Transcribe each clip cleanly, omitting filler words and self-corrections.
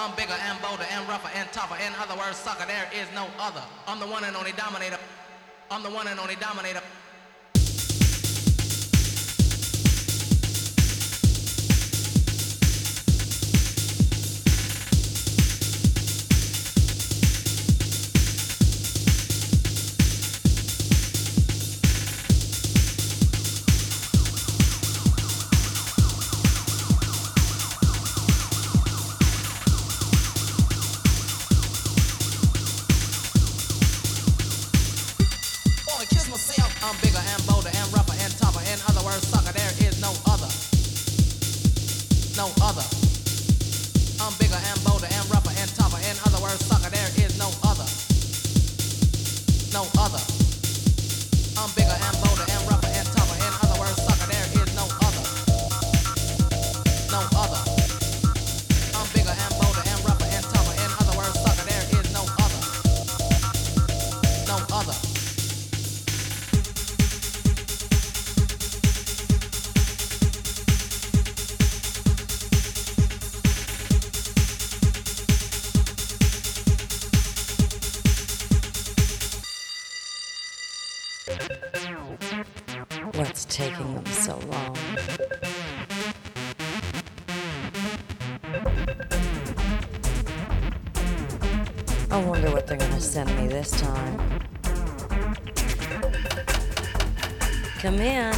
I'm bigger and bolder and rougher and tougher. In other words, sucker, there is no other. I'm the one and only dominator. I'm the one and only dominator. I'm bigger and bolder and rougher and tougher. In other words, sucker, there is no other. No other. I'm bigger and bolder and rougher and tougher. In other words, sucker, there is no other. No other. I'm bigger and bolder and rougher and tougher. In other words, sucker, there is no other. No other. I'm bigger and bolder and rougher and tougher. In other words, sucker, there is no other. No other. What's taking them so long? I wonder what they're gonna send me this time. Come in.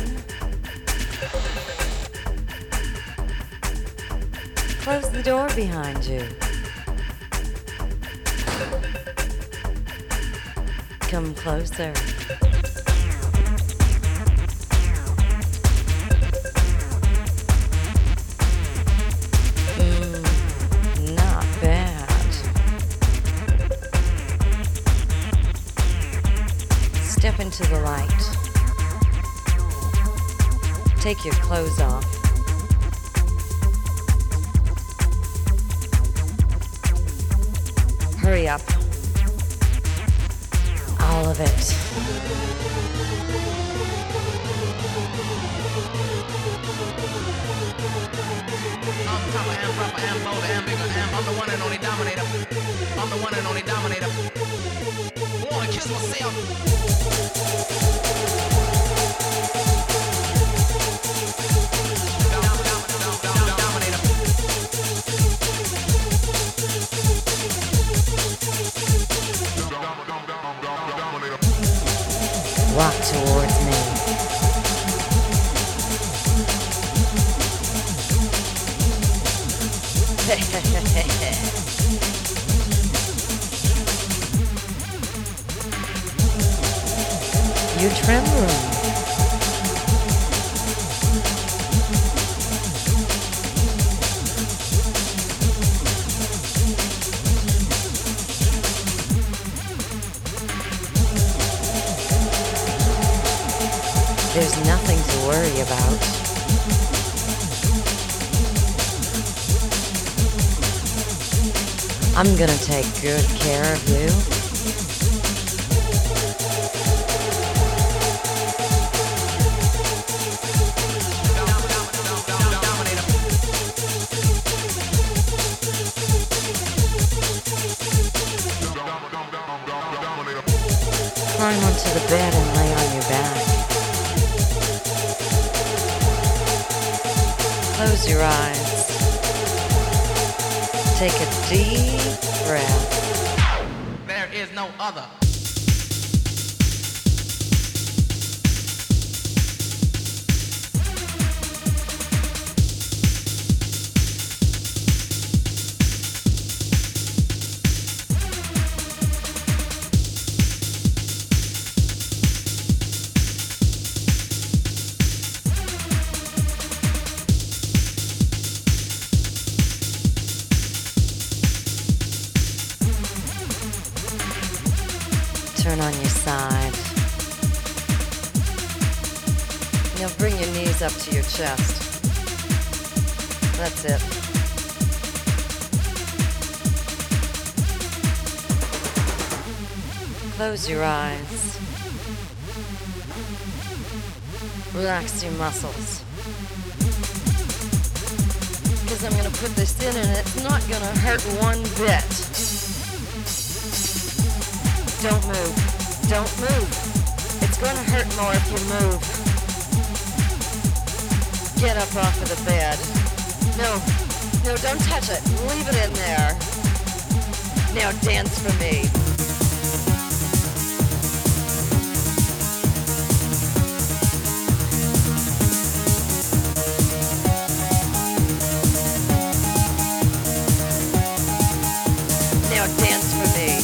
Close the door behind you. Come closer. Not bad. Step into the light. Take your clothes off. Hurry up. All of it. I'm tougher and rougher and bolder and bigger and I'm the one and only dominator. I'm the one and only dominator. Wanna kiss myself. Dominator. Walk towards me. You're trembling. There's nothing to worry about. I'm gonna take good care of you. Climb onto the bed and lay on your back. Close your eyes. Take a deep breath. There is no other. Turn on your side. Now bring your knees up to your chest. That's it. Close your eyes. Relax your muscles. Because I'm gonna put this in and it's not gonna hurt one bit. Don't move. Don't move. It's gonna hurt more if you move. Get up off of the bed. No, don't touch it. Leave it in there. Now dance for me. Now dance for me.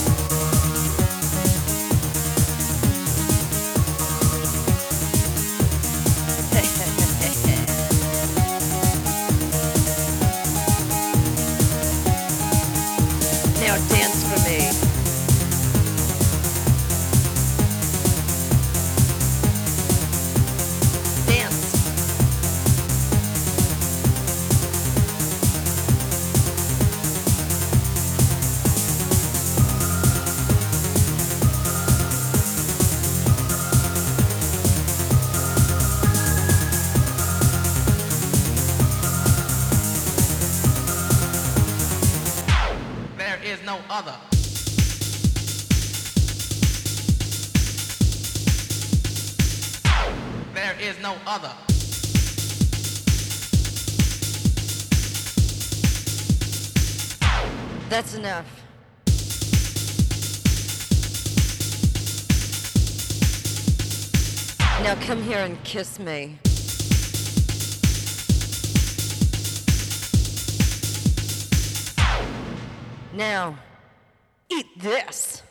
Now dance for me. Dance. There is no other. There is no other. That's enough. Now come here and kiss me. Now, eat this.